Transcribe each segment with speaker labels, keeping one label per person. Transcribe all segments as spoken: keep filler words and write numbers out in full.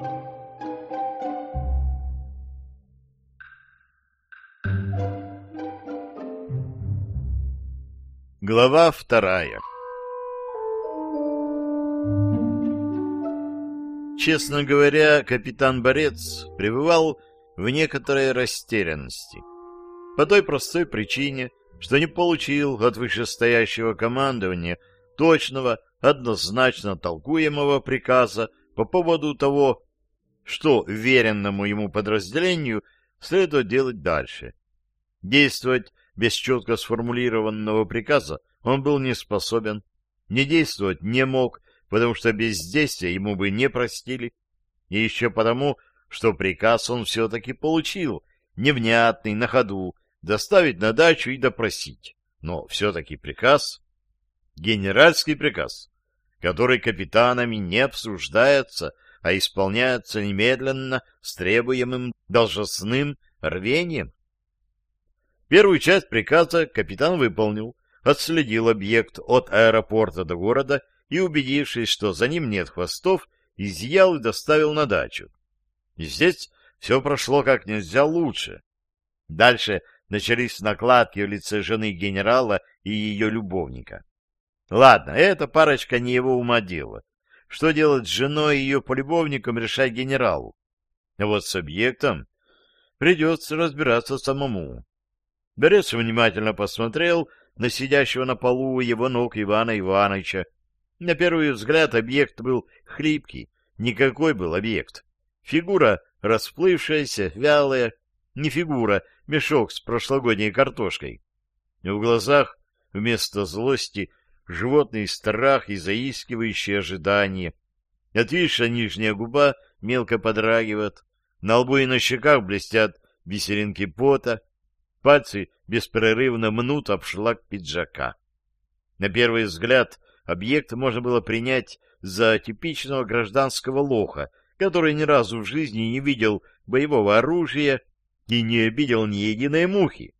Speaker 1: Глава вторая. Честно говоря, капитан Борец пребывал в некоторой растерянности. По той простой причине, что не получил от вышестоящего командования точного, однозначно толкуемого приказа по поводу того, что веренному ему подразделению следует делать дальше. Действовать без четко сформулированного приказа он был не способен, не действовать не мог, потому что бездействие ему бы не простили, и еще потому, что приказ он все-таки получил, невнятный, на ходу, доставить на дачу и допросить. Но все-таки приказ, генеральский приказ, который капитанами не обсуждается, а исполняется немедленно с требуемым должностным рвением. Первую часть приказа капитан выполнил, отследил объект от аэропорта до города и, убедившись, что за ним нет хвостов, изъял и доставил на дачу. И здесь все прошло как нельзя лучше. Дальше начались накладки в лице жены генерала и ее любовника. Ладно, эта парочка не его ума дело. Что делать с женой и ее полюбовником, решать генералу. А вот с объектом придется разбираться самому. Борец внимательно посмотрел на сидящего на полу его ног Ивана Ивановича. На первый взгляд объект был хлипкий. Никакой был объект. Фигура расплывшаяся, вялая. Не фигура, мешок с прошлогодней картошкой. В глазах вместо злости животный страх и заискивающее ожидание. Отвисшая нижняя губа мелко подрагивает. На лбу и на щеках блестят бисеринки пота. Пальцы беспрерывно мнут обшлаг пиджака. На первый взгляд объект можно было принять за типичного гражданского лоха, который ни разу в жизни не видел боевого оружия и не обидел ни единой мухи.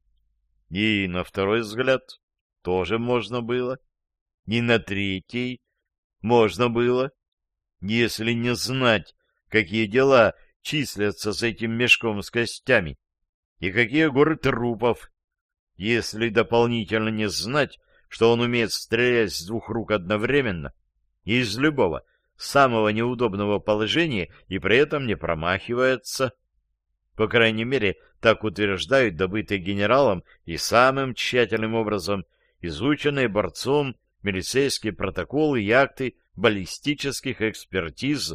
Speaker 1: И на второй взгляд тоже можно было. И на третий можно было. Если не знать, какие дела числятся с этим мешком с костями, и какие горы трупов, если дополнительно не знать, что он умеет стрелять с двух рук одновременно, из любого, самого неудобного положения, и при этом не промахивается. По крайней мере, так утверждают добытые генералом и самым тщательным образом изученные борцом милицейские протоколы и акты баллистических экспертиз.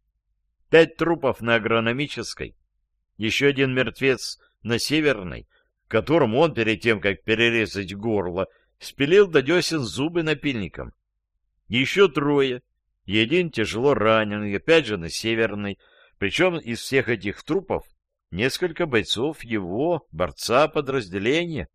Speaker 1: Пять трупов на Агрономической, еще один мертвец на Северной, которому он перед тем, как перерезать горло, спилил до десен зубы напильником. Еще трое, и один тяжело раненый, опять же на Северной, причем из всех этих трупов несколько бойцов его, борца подразделения.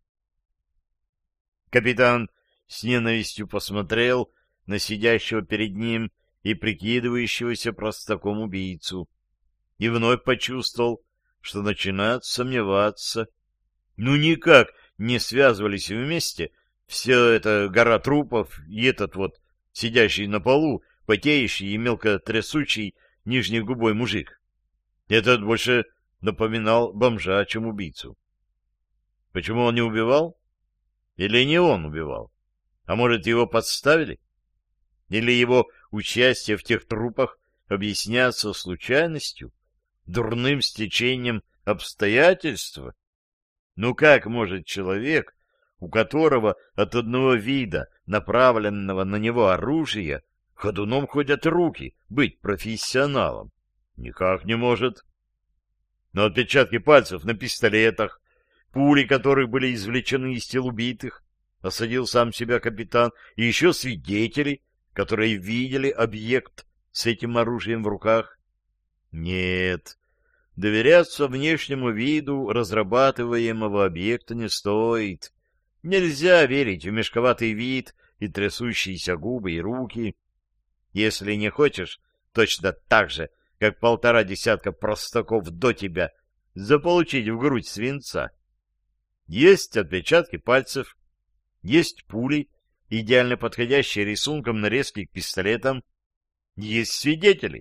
Speaker 1: Капитан с ненавистью посмотрел на сидящего перед ним и прикидывающегося простаком убийцу, и вновь почувствовал, что начинает сомневаться. Ну, никак не связывались вместе все это гора трупов и этот вот сидящий на полу, потеющий и мелко трясущий нижней губой мужик. Этот больше напоминал бомжа, чем убийцу. Почему он не убивал? Или не он убивал? А может, его подставили? Или его участие в тех трупах объясняется случайностью, дурным стечением обстоятельств? Ну как может человек, у которого от одного вида направленного на него оружия ходуном ходят руки, быть профессионалом? Никак не может. Но отпечатки пальцев на пистолетах, пули которых были извлечены из тел убитых, осадил сам себя капитан, и еще свидетели, которые видели объект с этим оружием в руках. Нет, доверяться внешнему виду разрабатываемого объекта не стоит. Нельзя верить в мешковатый вид и трясущиеся губы и руки. Если не хочешь, точно так же, как полтора десятка простаков до тебя, заполучить в грудь свинца. Есть отпечатки пальцев, есть пули, идеально подходящие рисунком нарезки к пистолетам, есть свидетели,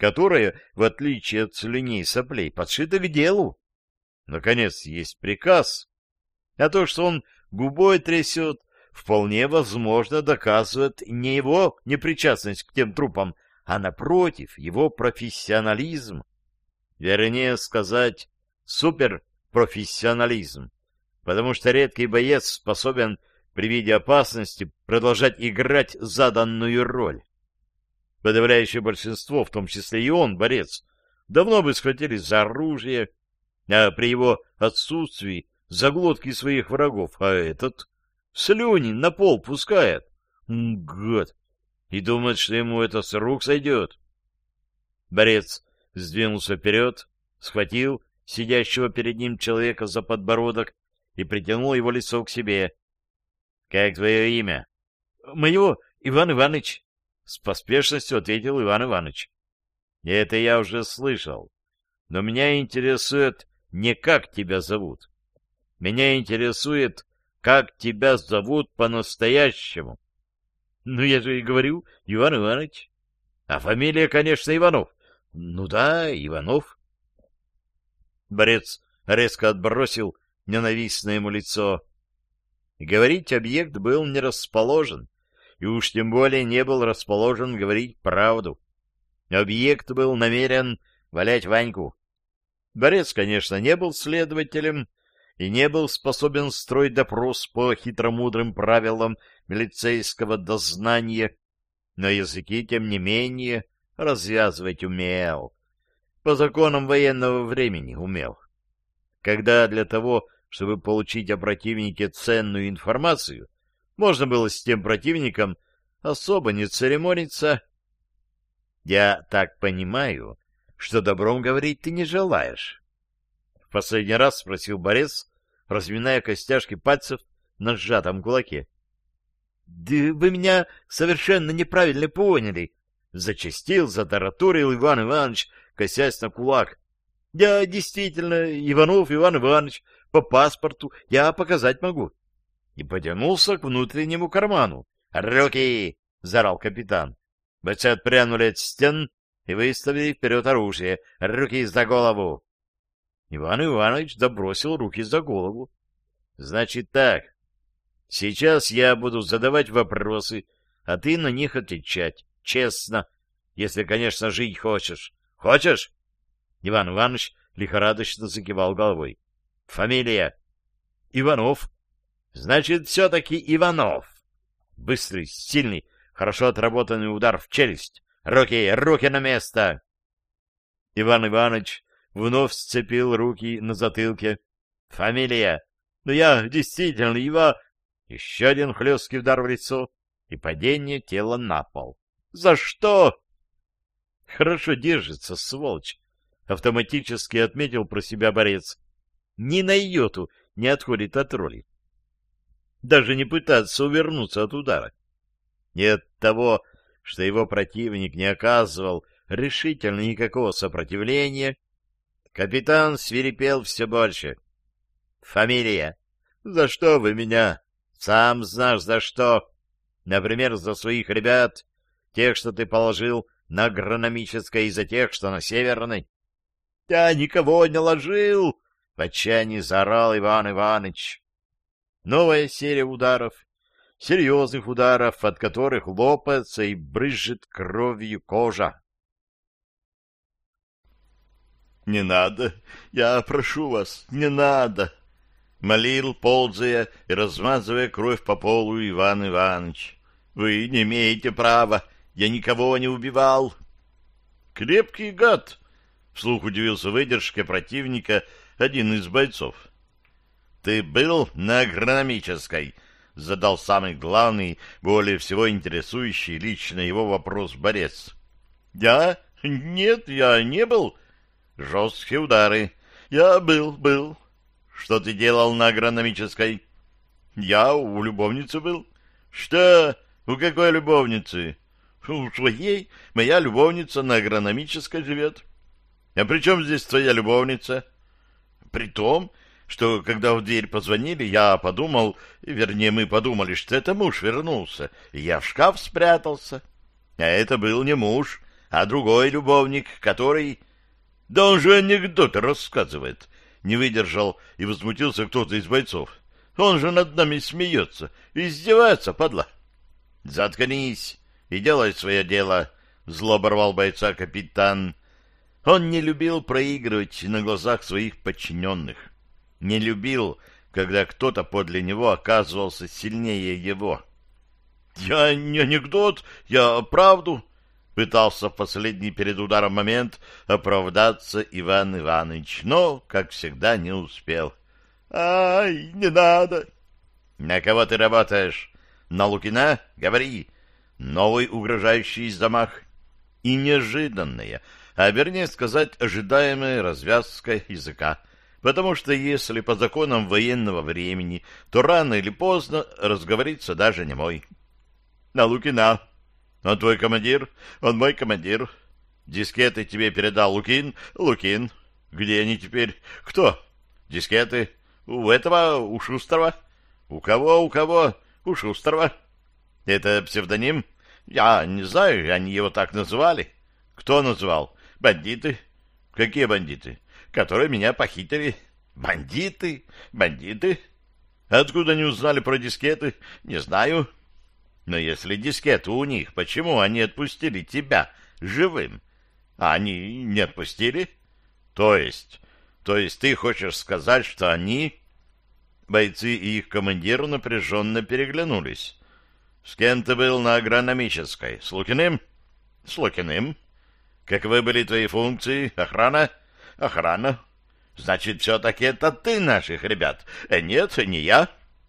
Speaker 1: которое, в отличие от слюней и соплей, подшито к делу. Наконец, есть приказ. А то, что он губой трясет, вполне возможно доказывает не его непричастность к тем трупам, а, напротив, его профессионализм. Вернее сказать, суперпрофессионализм, потому что редкий боец способен при виде опасности продолжать играть заданную роль. Подавляющее большинство, в том числе и он, борец, давно бы схватились за оружие, а при его отсутствии за глотки своих врагов, а этот слюни на пол пускает. М, гад! И думает, что ему это с рук сойдет. Борец сдвинулся вперед, схватил сидящего перед ним человека за подбородок и притянул его лицо к себе. — Как твое имя? — Мое Иван Иваныч, — с поспешностью ответил Иван Иваныч. — Это я уже слышал. Но меня интересует не как тебя зовут. Меня интересует, как тебя зовут по-настоящему. — Ну, я же и говорю, Иван Иваныч. — А фамилия, конечно, Иванов. — Ну да, Иванов. Борец резко отбросил ненавистное ему лицо. Говорить объект был не расположен, и уж тем более не был расположен говорить правду. Объект был намерен валять Ваньку. Борец, конечно, не был следователем и не был способен строить допрос по хитромудрым правилам милицейского дознания, но языки, тем не менее, развязывать умел. По законам военного времени умел. Когда для того, чтобы получить о противнике ценную информацию, можно было с тем противником особо не церемониться. Я так понимаю, что добром говорить ты не желаешь. В последний раз спросил борец, разминая костяшки пальцев на сжатом кулаке. — Да вы меня совершенно неправильно поняли, — зачастил, затараторил Иван Иванович, косясь на кулак. — Я действительно Иванов Иван Иванович, по паспорту я показать могу. И потянулся к внутреннему карману. — Руки! — заорал капитан. Бойцы отпрянули от стен и выставили вперед оружие. — Руки за голову! Иван Иванович добросил руки за голову. — Значит так, сейчас я буду задавать вопросы, а ты на них отвечать. Честно, если, конечно, жить хочешь. Хочешь? Иван Иванович лихорадочно закивал головой. — Фамилия? — Иванов. — Значит, все-таки Иванов. Быстрый, сильный, хорошо отработанный удар в челюсть. Руки, руки на место! Иван Иванович вновь сцепил руки на затылке. — Фамилия? — Ну, я действительно Ива... Еще один хлесткий удар в лицо и падение тела на пол. — За что? — Хорошо держится, сволочь, — автоматически отметил про себя борец. Ни на йоту не отходит от роли. Даже не пытается увернуться от удара. И от того, что его противник не оказывал решительно никакого сопротивления, капитан свирепел все больше. — Фамилия? — За что вы меня? — Сам знаешь, за что. Например, за своих ребят, тех, что ты положил на агрономической, и за тех, что на северной. — Я никого не ложил! — в отчаянии заорал Иван Иваныч. Новая серия ударов, серьезных ударов, от которых лопается и брызжет кровью кожа. — Не надо, я прошу вас, не надо! — молил, ползая и размазывая кровь по полу Иван Иванович. — Вы не имеете права, я никого не убивал. — Крепкий гад! — вслух удивился выдержкой противника один из бойцов. — Ты был на агрономической? — задал самый главный, более всего интересующий лично его вопрос борец. — Я? Нет, я не был. Жесткие удары. Я был, был. Что ты делал на агрономической? Я у любовницы был. Что? У какой любовницы? У своей. Моя любовница на агрономической живет. А при чем здесь твоя любовница? При том, что когда в дверь позвонили, я подумал, вернее, мы подумали, что это муж вернулся, и я в шкаф спрятался. А это был не муж, А другой любовник, который... Да он же анекдоты рассказывает. Не выдержал и возмутился кто-то из бойцов. Он же над нами смеется. Издевается, падла. Заткнись и делай свое дело, зло оборвал бойца капитан. Он не любил проигрывать на глазах своих подчиненных. Не любил, когда кто-то подле него оказывался сильнее его. «Я не анекдот, я правду», — пытался в последний перед ударом момент оправдаться Иван Иванович, но, как всегда, не успел. «Ай, не надо!» «На кого ты работаешь? На Лукина? Говори!» Новый угрожающий замах и неожиданная, а вернее сказать, ожидаемая развязка языка, потому что если по законам военного времени, то рано или поздно разговориться даже не мой. На Лукина. Он твой командир? Он мой командир. Дискеты тебе передал Лукин? Лукин. Где они теперь? Кто? Дискеты. У этого, у Шустрова. У кого, у кого? У Шустрова. Это псевдоним? Я не знаю, они его так называли. Кто называл? Бандиты. Какие бандиты? Которые меня похитили. Бандиты? Бандиты? Откуда они узнали про дискеты? Не знаю. Но если дискеты у них, почему они отпустили тебя живым? А они не отпустили? То есть... То есть ты хочешь сказать, что они... Бойцы и их командир напряженно переглянулись. С кем ты был на агрономической? С Лукиным? С Лукиным. Каковы были твои функции? Охрана? Охрана. Значит, все-таки это ты наших ребят. Э, нет, не я.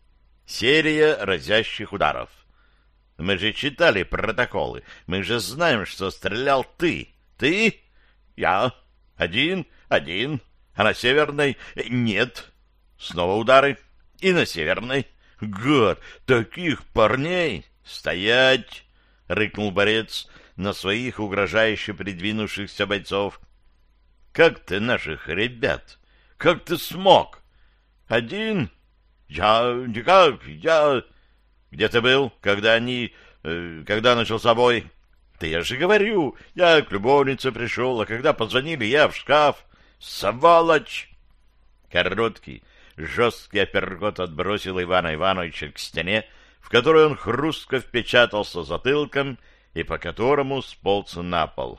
Speaker 1: Серия разящих ударов. Мы же читали протоколы. Мы же знаем, что стрелял ты. Ты? Я. Один? Один. А на Северной? Нет. Снова удары. И на Северной. Гад, таких парней! Стоять! Рыкнул борец на своих угрожающе придвинувшихся бойцов. Как ты наших ребят? Как ты смог? Один? Я... Никак, я... Где ты был, когда они... Э, когда начался бой? Да я же говорю, я к любовнице пришел, а когда позвонили, я в шкаф. Сволочь! Короткий, жесткий апперкот отбросил Ивана Ивановича к стене, в которой он хрустко впечатался затылком и по которому сполз на пол.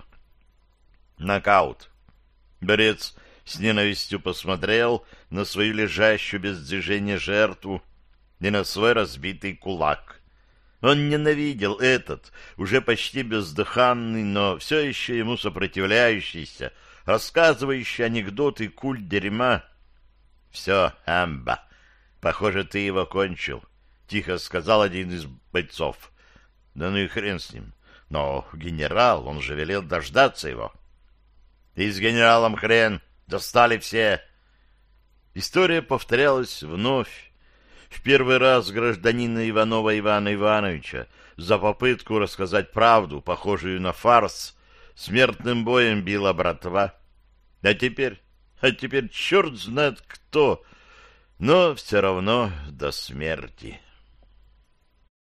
Speaker 1: Нокаут. Борец с ненавистью посмотрел на свою лежащую без движения жертву и на свой разбитый кулак. Он ненавидел этот, уже почти бездыханный, но все еще ему сопротивляющийся, рассказывающий анекдоты культ дерьма. — Все, амба, похоже, ты его кончил, — тихо сказал один из бойцов. — Да ну и хрен с ним. Но генерал, он же велел дождаться его. — И с генералом хрен, достали все. История повторялась вновь. В первый раз гражданина Иванова Ивана Ивановича за попытку рассказать правду, похожую на фарс, смертным боем била братва. А теперь, а теперь черт знает кто, но все равно до смерти.